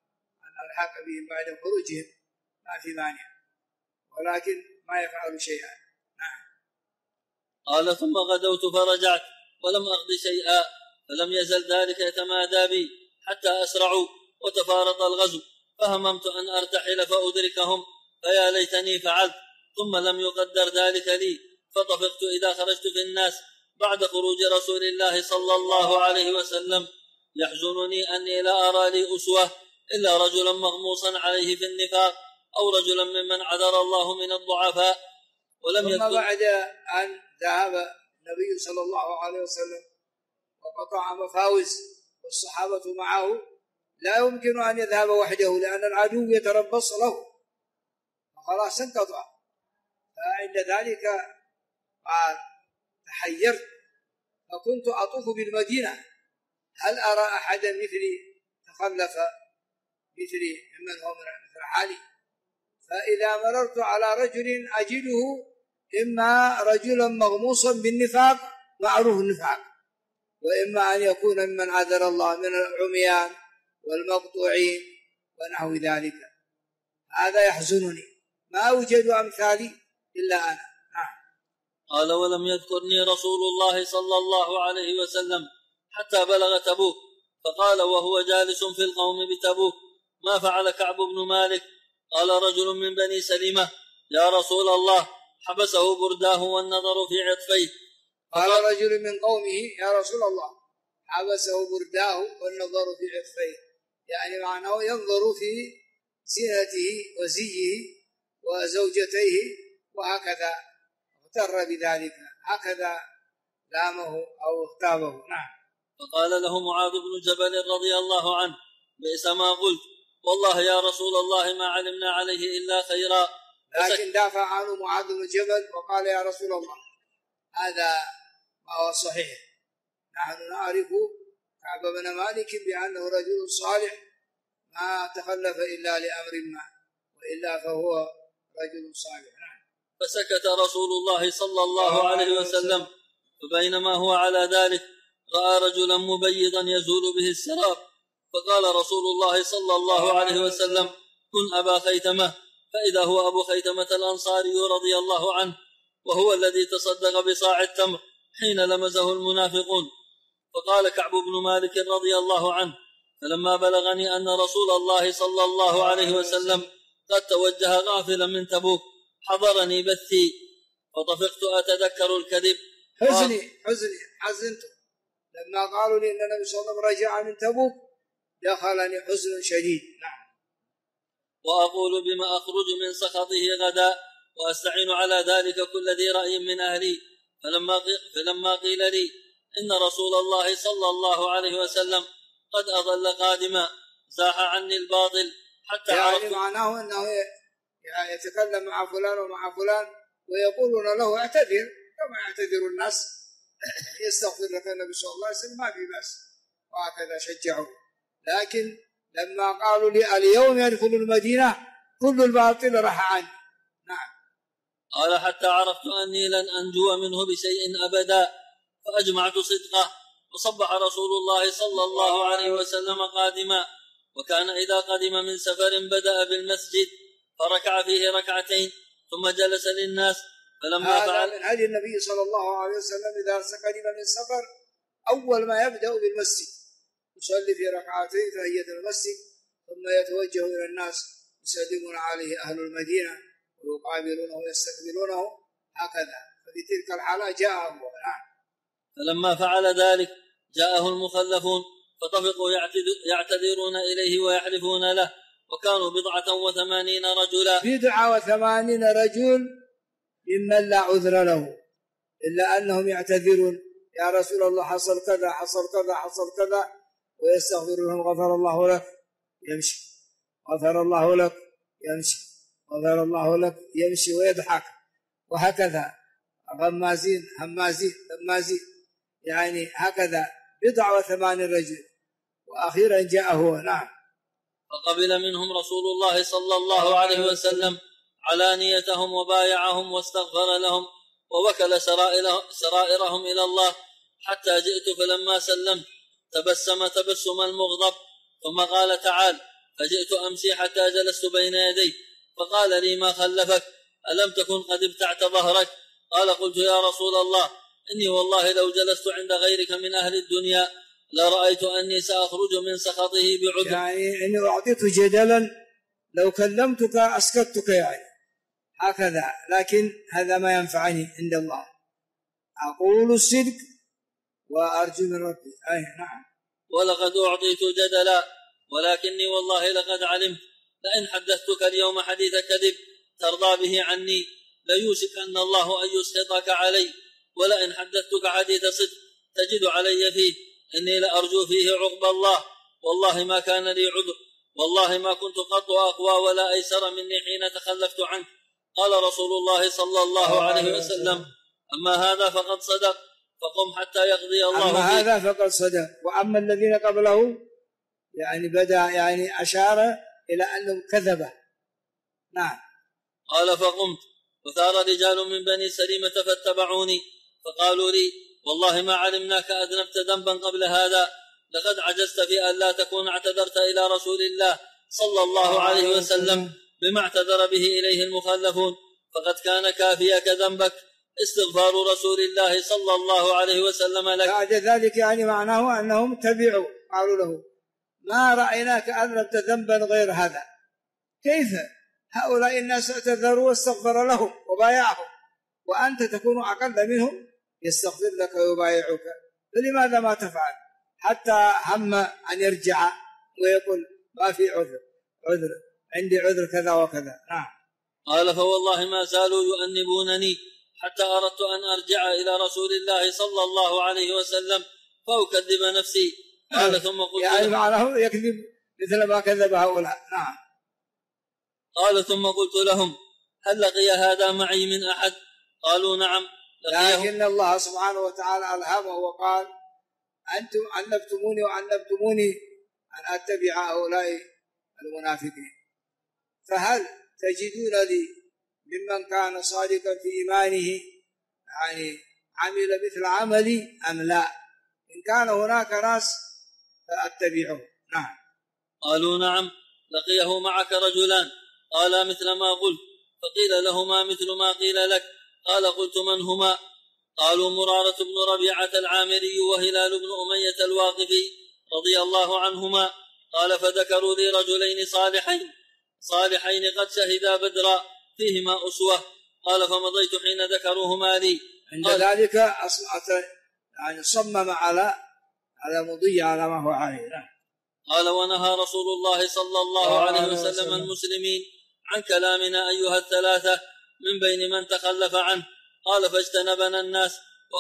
ألحق بهم بعد خروجهم، ما في مانع، ولكن ما يفعل شيئا. نعم. قال: ثم غدوت فرجعت ولم أغد شيئا، فلم يزل ذلك يتمادى بي حتى أسرعوا وتفارط الغزو، فهممت أن أرتحل فأدركهم، فيا ليتني فعلت، ثم لم يقدر ذلك لي، فطفقت إذا خرجت في الناس بعد خروج رسول الله صلى الله عليه وسلم. يحزنني أني لا أرى لي أسوة إلا رجلا مغموصا عليه في النفاق، أو رجلا ممن عذر الله من الضعفاء. ثم بعد أن ذهب النبي صلى الله عليه وسلم وقطع مفاوز والصحابة معه، لا يمكن أن يذهب وحده لأن العدو يتربص له، فخلاص انقطع. فعند ذلك قال: تحيرت فكنت أطوف بالمدينة هل أرى أحدا مثلي تخلف مثلي ممن هو مثل حالي، فإذا مررت على رجل أجده إما رجلا مغموصا بالنفاق معروف النفاق، وإما أن يكون ممن عذر الله من العميان والمقطوعين ونحو ذلك. هذا يحزنني، ما أوجد أمثالي إلا أنا. قال: ولم يذكرني رسول الله صلى الله عليه وسلم حتى بلغ تبوك، فقال وهو جالس في القوم بتبوك: ما فعل كعب بن مالك؟ قال رجل من بني سلمة: يا رسول الله، حبسه برداه والنظر في عطفيه. قال رجل من قومه: يا رسول الله، حبسه برداه والنظر في عطفيه، يعني معناه ينظر في زينته وزيه وزوجتيه، وهكذا اغتر بذلك، هكذا لامه أو اغتابه. نعم. فقال له معاذ بن جبل رضي الله عنه: بئس ما قلت، والله يا رسول الله ما علمنا عليه إلا خيرا. لكن دافع عنه معاذ بن جبل وقال يا رسول الله هذا ما هو صحيح، نحن نعرف كعب بن مالك بأنه رجل صالح ما تخلف إلا لأمر ما، وإلا فهو رجل صالح. فسكت رسول الله صلى الله عليه وسلم، فبينما هو على ذلك رأى رجلا مبيضا يزول به السراب، فقال رسول الله صلى الله عليه وسلم كن أبا خيثمة، فإذا هو أبو خيثمة الأنصاري رضي الله عنه، وهو الذي تصدق بصاع التمر حين لمزه المنافقون. فقال كعب بن مالك رضي الله عنه فلما بلغني أن رسول الله صلى الله عليه وسلم قد توجه غافلا من تبوك حضرني بثي، فطفقت أتذكر الكذب. حزنت لما قالوا لي أن النبي صلى الله عليه وسلم رجع من تبوك، دخلني حزن شديد. وأقول بما أخرج من سخطه غدا، وأستعين على ذلك كل ذي رأي من أهلي. فلما قيل لي إن رسول الله صلى الله عليه وسلم قد أضل قادما زاح عني الباطل حتى يعني معناه أنه يتكلم مع فلان ومع فلان ويقولون له اعتذر كما يعتذر الناس، يستغفر لك النبي صلى الله عليه وسلم ما في بأس، وهكذا شجعوا. لكن لما قالوا لي اليوم يدخل المدينة كل الباطل راح عني. نعم. قال حتى عرفت أني لن أنجو منه بشيء أبدا، فأجمعت صدقه، وصبح رسول الله صلى الله عليه وسلم قادما، وكان إذا قدم من سفر بدأ بالمسجد فركع فيه ركعتين ثم جلس للناس. فلما فعل من هدي النبي صلى الله عليه وسلم إذا قدم من سفر أول ما يبدأ بالمسجد يصلي في ركعتين تحية المسجد، ثم يتوجه إلى الناس يسلمون عليه أهل المدينة ويقابلونه ويستقبلونه، هكذا. ففي تلك الحالة جاءه. فلما فعل ذلك جاءه المخلفون فطفقوا يعتذرون إليه ويحلفون له، وكانوا 89 رجلا. 89 رجل ممن لا عذر له، إلا أنهم يعتذرون يا رسول الله حصل كذا حصل كذا حصل كذا، ويستغفر لهم غفر الله لك يمشي، غفر الله لك يمشي، غفر الله لك يمشي ويضحك، وهكذا غمازين همازين لمازين، يعني هكذا 89 رجل. وأخيرا جاء هو. نعم. فقبل منهم رسول الله صلى الله عليه وسلم علانيتهم وبايعهم واستغفر لهم ووكل سرائرهم إلى الله، حتى جئت فلما سلمت تبسم تبسم المغضب، ثم قال تعال، فجئت أمشي حتى جلست بين يديه، فقال لي ما خلفك؟ ألم تكن قد ابتعت ظهرك؟ قال قلت يا رسول الله إني والله لو جلست عند غيرك من أهل الدنيا لرأيت أني سأخرج من سخطه بعذر. يعني إني أعطيت جدلا لو كلمتك أسكتك، يعني هكذا، لكن هذا ما ينفعني عند الله، أقول الصدق وأرجو من ربي. نعم. ولقد أعطيت جدلا، ولكني والله لقد علمت لئن حدثتك اليوم حديث كذب ترضى به عني ليوشك أن الله أن يسخطك علي، ولئن حدثتك حديث صدق تجد علي فيه إني لأرجو فيه عقب الله، والله ما كان لي عذر، والله ما كنت قط أقوى ولا أيسر مني حين تخلفت عنه. قال رسول الله صلى الله عليه وسلم أما هذا فقد صدق، فقم حتى يقضي الله أما هذا فقد صدق. وأما الذين قبله يعني بدأ يعني أشار إلى أنهم كذبة. نعم. قال فقمت وثار رجال من بني سليمة فاتبعوني فقالوا لي والله ما علمناك أذنبت ذنبا قبل هذا، لقد عجزت في أن لا تكون اعتذرت إلى رسول الله صلى الله عليه وسلم بما اعتذر به إليه المخلفون، فقد كان كافيك ذنبك استغفار رسول الله صلى الله عليه وسلم لك. بعد ذلك يعني معناه أنهم تبعوا، قالوا له ما رأيناك أذنبت ذنبا غير هذا، كيف هؤلاء الناس اعتذروا واستغفر لهم وبايعهم، وأنت تكون أقل منهم يستغفر لك ويبايعك، فلماذا ما تفعل؟ حتى هم أن يرجع ويقول ما في عذر عندي عذر كذا وكذا. نعم. قال فوالله ما زالوا يؤنبونني حتى أردت أن أرجع إلى رسول الله صلى الله عليه وسلم فأكذب نفسي. قال ثم قلت يعني معناه يكذب مثل ما كذب هؤلاء. نعم. قال ثم قلت لهم هل لقي هذا معي من أحد؟ قالوا نعم لكن الله سبحانه وتعالى ألهمه وقال أنتم عنبتموني وعنبتموني أن أتبع هؤلاء المنافقين، فهل تجدون لي ممن كان صادقا في إيمانه يعني عمل مثل عملي أم لا؟ إن كان هناك ناس فأتبعه. نعم. قالوا نعم لقيه معك رجلان قال مثل ما قلت، فقيل لهما مثل ما قيل لك. قال قلت من هما؟ قالوا مرارة بن ربيعة العامري وهلال بن أمية الواقفي رضي الله عنهما. قال فذكروا لي رجلين صالحين قد شهدا بدرا فيهما أسوة. قال فمضيت حين ذكروهما لي. عند ذلك يعني صمم على مضي على ما هو عليه. قال ونهى رسول الله صلى الله عليه وسلم المسلمين عن كلامنا أيها الثلاثة من بين من تخلف عنه. قال فاجتنبنا الناس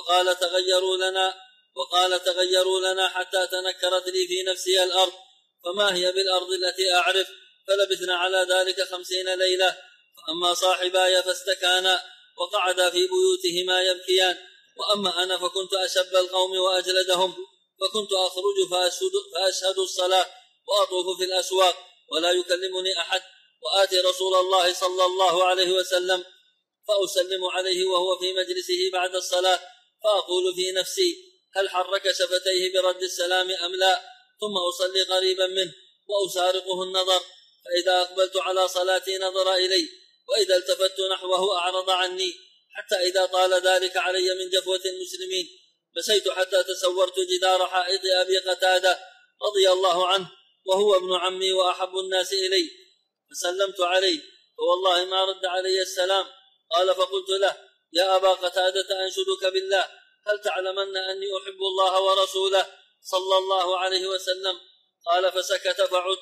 وقال تغيروا لنا حتى تنكرت لي في نفسي الأرض فما هي بالأرض التي أعرف، فلبثنا على ذلك 50 ليلة. فأما صاحباي فاستكانا وقعدا في بيوتهما يبكيان، وأما أنا فكنت أشب القوم وأجلدهم، فكنت أخرج فأشهد الصلاة وأطوف في الأسواق ولا يكلمني أحد، وآتي رسول الله صلى الله عليه وسلم فأسلم عليه وهو في مجلسه بعد الصلاة، فأقول في نفسي هل حرك شفتيه برد السلام أم لا، ثم أصلي قريبا منه وأسارقه النظر، فإذا أقبلت على صلاتي نظر إلي، وإذا التفت نحوه أعرض عني، حتى إذا طال ذلك علي من جفوة المسلمين مسيت حتى تسورت جدار حائط أبي قتادة رضي الله عنه وهو ابن عمي وأحب الناس إلي، فسلمت عليه فوالله ما رد علي السلام. قال فقلت له يا أبا قتادة أنشدك بالله هل تعلمن أني أحب الله ورسوله صلى الله عليه وسلم؟ قال فسكت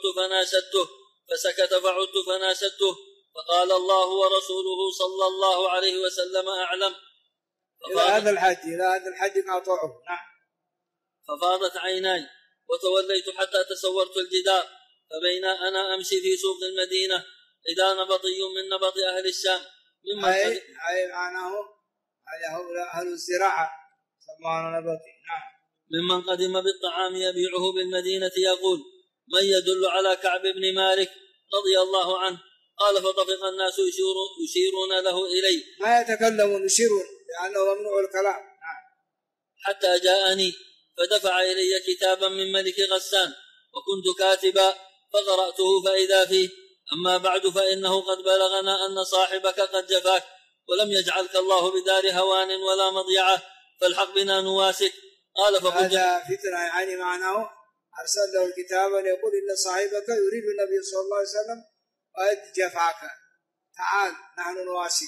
فعدت فناشدته فقال الله ورسوله صلى الله عليه وسلم أعلم. إلى هذا الحد قاطعه. نعم. ففاضت عيناي وتوليت حتى تسورت الجدار، فبين أنا أمشي في سوق المدينة إذا نبطي من نبط أهل الشام أي معناه أهل الزراعة سمعنا نبطي. نعم. ممن قدم بالطعام يبيعه بالمدينة يقول من يدل على كعب بن مالك رضي الله عنه. قال فطفق الناس يشيرون له إلي، ما يتكلمون يشيرون لأنه ممنوع الكلام. حتى جاءني فدفع إلي كتابا من ملك غسان وكنت كاتبا فقرأته فإذا فيه أما بعد فإنه قد بلغنا أن صاحبك قد جفاك ولم يجعلك الله بدار هوان ولا مضيعة فالحق بنا نواسك. قال فقلت هذا فتنة يعني معناه أرسل له الكتاب يقول إن صاحبك يريد النبي صلى الله عليه وسلم قد جفاك تعال نحن نواسك.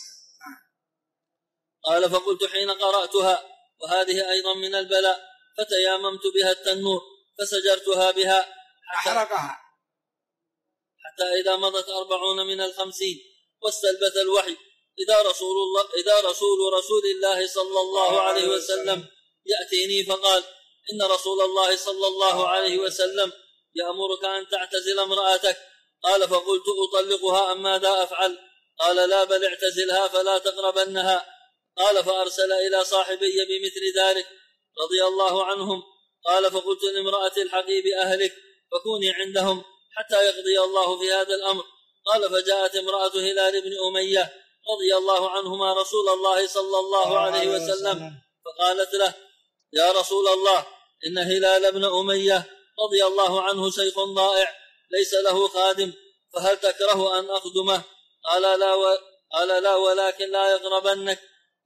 قال فقلت حين قرأتها وهذه أيضا من البلاء فتياممت بها التنور فسجرتها بها أحرقها حتى إذا مضت 40 من 50 واستلبث الوحي إذا رسول الله صلى الله عليه وسلم يأتيني فقال إن رسول الله صلى الله عليه وسلم يأمرك أن تعتزل امرأتك. قال فقلت أطلقها أم ماذا أفعل؟ قال لا بل اعتزلها فلا تقربنها. قال فأرسل إلى صاحبي بمثل ذلك رضي الله عنهم. قال فقلت لامرأة الحقي بأهلك فكوني عندهم حتى يقضي الله في هذا الأمر. قال فجاءت امرأة هلال بن أمية رضي الله عنهما رسول الله صلى الله عليه وسلم فقالت له يا رسول الله إن هلال بن أمية رضي الله عنه شيخ ضائع ليس له خادم فهل تكره أن أخدمه؟ قال لا ولكن لا يقربنك.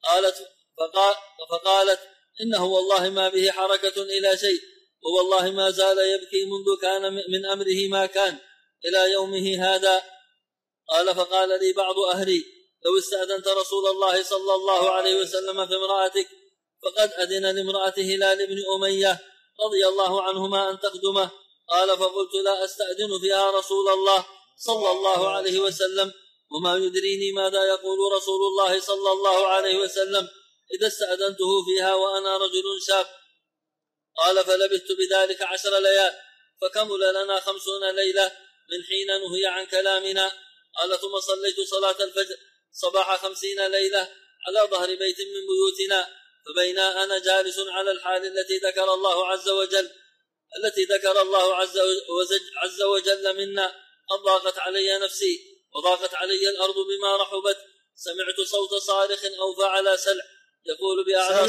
فقالت إنه والله ما به حركة إلى شيء ووالله ما زال يبكي منذ كان من أمره ما كان إلى يومه هذا. قال فقال لي بعض أهلي لو استأذنت رسول الله صلى الله عليه وسلم في امرأتك فقد أذن لامرأة هلال بن أمية رضي الله عنهما أن تخدمه. قال فقلت لا أستأذن فيها رسول الله صلى الله عليه وسلم وما يدريني ماذا يقول رسول الله صلى الله عليه وسلم إذا استأذنته فيها وأنا رجل شاب. قال فلبثت بذلك 10 ليال فكمل لنا 50 ليلة من حين نهي عن كلامنا. قال ثم صليت صلاة الفجر صباح 50 ليلة على ظهر بيت من بيوتنا، فبينا أنا جالس على الحال التي ذكر الله عز وجل منا قد ضاقت علي نفسي وضاقت علي الأرض بما رحبت، سمعت صوت صارخ أو فعل سلع يقول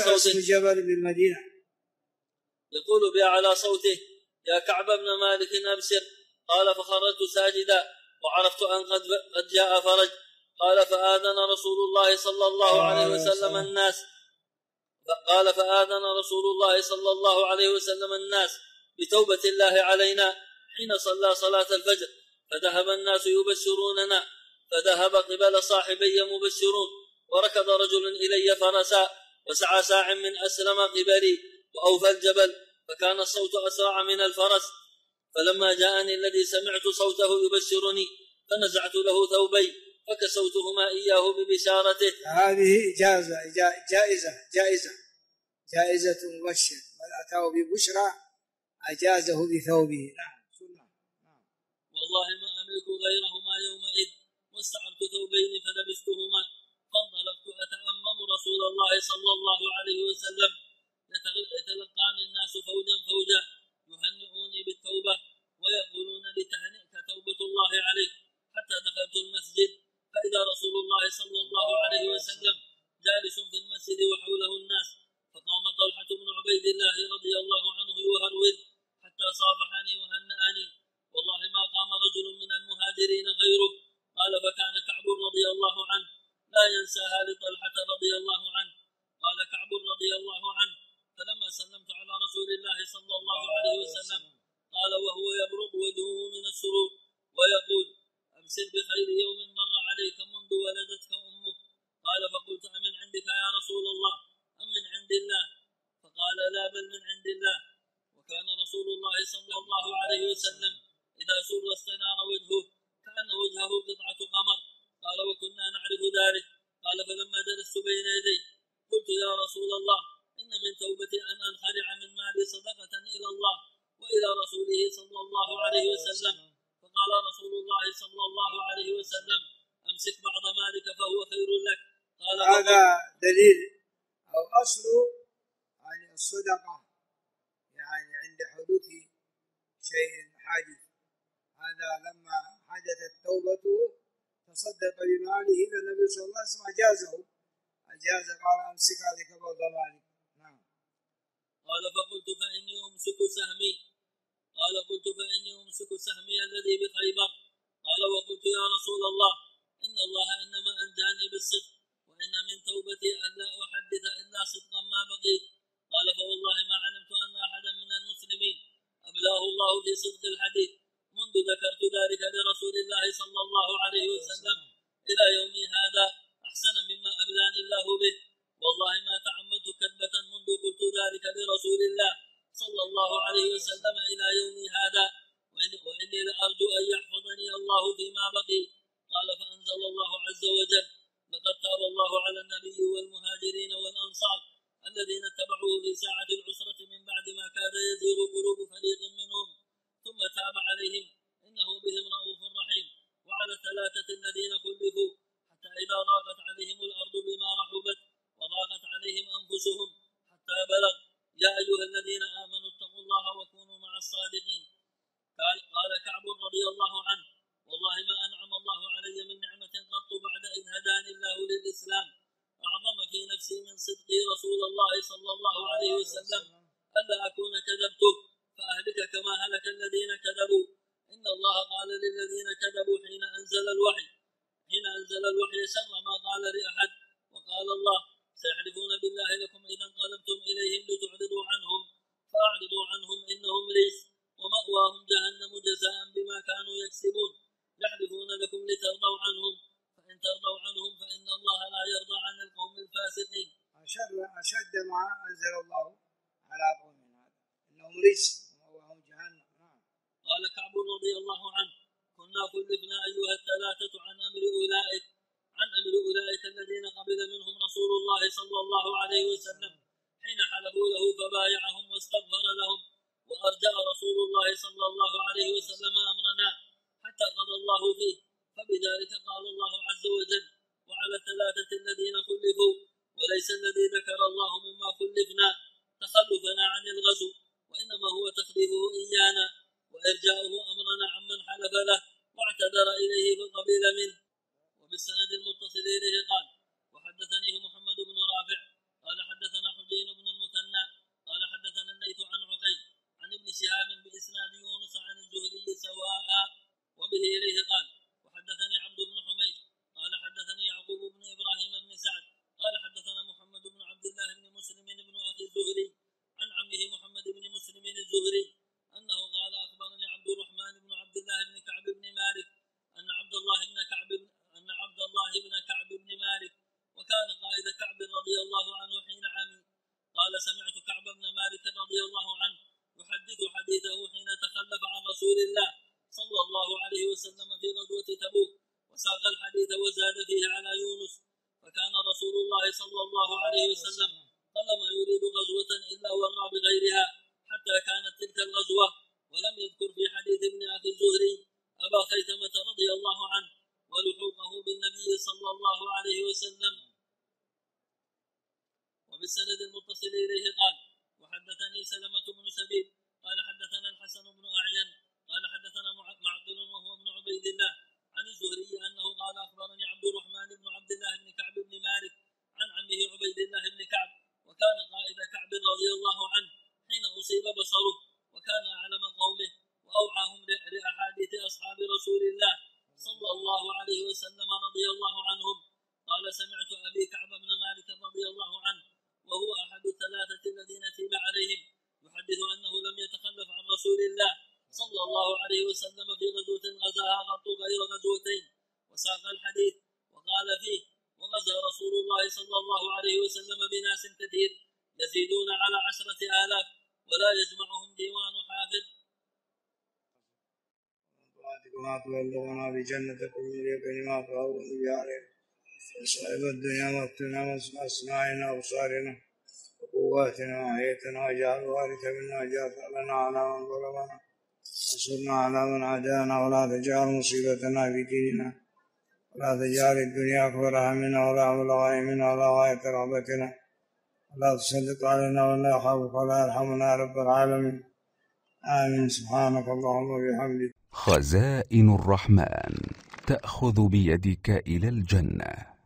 بأعلى صوته يا كعب بن مالك أبصر. قال فخرجت ساجدا وعرفت أن قد جاء فرج. قال فآذن رسول الله صلى الله عليه وسلم الناس بتوبة الله علينا حين صلى صلاة الفجر، فذهب الناس يبشروننا، فذهب قبل صاحبي مبشرون، وركض رجل إلي فرسا وسعى ساع من أسلم قبلي وأوفى الجبل، فكان الصوت أسرع من الفرس. فلما جاءني الذي سمعت صوته يبشرني فنزعت له ثوبي فكسوتهما إياه ببشارته. هذه جائزة مبشر، بل أتاه ببشرى أجازه بثوبه. والله ما أملك غيرهما يومئذ، واستعرت ثوبين فلبستهما، فانطلقت أتأمم رسول الله صلى الله عليه وسلم، يتلقاني الناس فوجا فوجا يهنئوني بالتوبة ويقولون لتهنئك توبة الله عليك، حتى دخلت المسجد فإذا رسول الله صلى الله عليه وسلم جالس في المسجد وحوله الناس، فقام طلحة بن عبيد الله رضي الله عنه يهرول حتى صافحني وهنأني، والله ما قام رجل من المهاجرين غيره. قال فكان كعب رضي الله عنه لا ينساها لطلحة رضي الله عنه. قال كعب رضي الله عنه فلما سلمت على رسول الله صلى الله عليه وسلم قال وهو يبرق وجهه من السرور ويقول أبشر بخير يوم مر عليك منذ ولدتك أمك. قال فقلت أمن عندك يا رسول الله أم من عند الله؟ فقال لا بل من عند الله. وكان رسول الله صلى الله عليه وسلم إذا سر استنار وجهه كأن وجهه قطعة قمر. قال وكنا نعرف ذلك. قال فلما جلست بين يديه قلت يا رسول الله إن من توبتي أن أنخلع من مالي صدقة إلى الله وإلى رسوله صلى الله عليه وسلم. فقال رسول الله صلى الله عليه وسلم أمسك بعض مالك فهو خير لك. قال هذا دليل أو أصل يعني الصدقة، يعني عند حدوث شيء حادث. هذا لما حدثت توبته تصدق بماله فالنبي صلى الله عليه وسلم أجاز قال أمسك عليك بعض مالك. نعم. قال فقلت فإني أمسك سهمي الذي بخيبر. قال وقلت يا رسول الله إن الله إنما أنجاني بالصدق، وإن من توبتي أن لا أحدث إلا صدقا ما بقيت. قال فوالله ما علمت أن أحدا من المسلمين أبلاه الله في صدق الحديث منذ ذكرت ذلك لرسول الله صلى الله عليه وسلم إلى يومي هذا أحسن مما أبلاني الله به. والله ما تعمدت كذبة منذ قلت ذلك لرسول الله صلى الله عليه وسلم إلى يومي هذا، وإني لأرجو أن يحفظني الله فيما بقي. قال فأنزل الله عز وجل لقد تاب الله على النبي والمهاجرين والأنصار الذين اتبعوه في ساعة العسرة من بعد ما كاد يزيغ قلوب فريق منهم ثم تاب عليهم إنه بهم رؤوف رحيم. وعلى الثلاثة الذين خلفوا حتى إذا ضاقت عليهم الأرض بما رحبت وضاقت عليهم أنفسهم حتى بلغ يا أيها الذين آمنوا اتقوا الله وكونوا مع الصادقين. قال كعب رضي الله عنه والله ما أنعم الله علي من نعمة قط بعد إذ هداني الله للإسلام أعظم في نفسي من صدقي رسول الله صلى الله عليه وسلم ألا أكون كذبته فأهلك كما هلك الذين كذبوا. إن الله قال للذين كذبوا حين أنزل الوحي شر ما قال لأحد. وقال الله سيحلفون بالله لكم إذا انقلبتم إليهم لتعرضوا عنهم فأعرضوا عنهم إنهم رجس ومأواهم جهنم جزاء بما كانوا يكسبون. يحلفون لكم لترضوا عنهم فإن ترضوا عنهم فإن الله لا يرضى عن القوم الفاسقين. أشد ما أنزل الله على قوم هذا إنهم رجس ومأواهم جهنم. قال كعب رضي الله عنه كنا كلفنا أيها الثلاثة عن أمر أولئك الذين قبل منهم رسول الله صلى الله عليه وسلم حين حلفوا له فبايعهم واستغفر لهم، وأرجع رسول الله صلى الله عليه وسلم أمرنا حتى قضى الله فيه، فبذلك قال الله عز وجل: وعلى الثلاثة الذين خلفوا، وليس الذي ذكر الله مما خلفنا تخلفنا عن الغزو، وإنما هو تخليفه إيانا وإرجاؤه أمرنا عمن حلف له واعتذر إليه فقبل منه. وبالسند المتصل إليه قال: وحدثنيه محمد بن رافع قال حدثنا حسين بن المثنى قال حدثنا الليث عن عقيل عن ابن شهاب بإسناد يونس عن الزهري سواء وبه إليه قال: وحدثني عبد بن حميد قال حدثني يعقوب بن إبراهيم بن سعد قال حدثنا محمد بن عبد الله بن مسلم بن أخي الزهري عن عمه محمد بن مسلم الزهري أنه قال: أخبرني عبد الرحمن بن عبد الله بن كعب بن مالك أن عبد الله بن كعب بن مالك وكان قائد كعب رضي الله عنه حين عمي، قال: سمعت كعب بن مالك رضي الله عنه يحدث حديثه حين تخلف عن رسول الله صلى الله عليه وسلم في غزوة تبوك، وساق الحديث وزاد فيه على يونس: فكان رسول الله صلى الله عليه وسلم قلما يريد غزوة إلا ورى بغيرها حتى كانت تلك الغزوة، ولم يذكر في حديث ابن أخي الزهري أبا خيثمة رضي الله عنه ولحوقه بالنبي صلى الله عليه وسلم. وبالسند المتصل إليه قال: وحدثني سلمة بن سبيل قال حدثنا الحسن بن أعين قال حدثنا معقل وهو ابن عبيد الله عن الزهري أنه قال: أخبرني عبد الرحمن بن عبد الله بن كعب بن مالك عن عمه عبيد الله بن كعب وكان قائد كعب رضي الله عنه حين أصيب بصره، وكان أعلم قومه وأوعاهم لأحاديث أصحاب رسول الله صلى الله عليه وسلم رضي الله عنهم. قال: سمعت أبي كعب بن مالك رضي الله عنه وهو أحد الثلاثة الذين تيب عليهم يحدث أنه لم يتخلف عن رسول الله صلى الله عليه وسلم في غزوة غزاها قط غير غزوتين، وساق الحديث وقال فيه: وغزا رسول الله صلى الله عليه وسلم بناس كثير يزيدون على 10,000 ولا يجمعهم ديوان حافظ. ما تبلغنا بجنتك من اليقين ما تهون به علينا مصائب الدنيا وافتنا واسماعنا وابصارنا وقواتنا وحياتنا واجعل الوارث منا واجعل ثأرنا على من ظلمنا وانصرنا على من عادانا ولا تجعل مصيبتنا في ديننا ولا تجعل الدنيا أكبر همنا ولا مبلغ علمنا ولا غاية رغبتنا ولا تسلط علينا ولا يخافك ولا يرحمنا يا رب العالمين. آمين. سبحانك اللهم وبحمدك. خزائن الرحمن تأخذ بيدك إلى الجنة.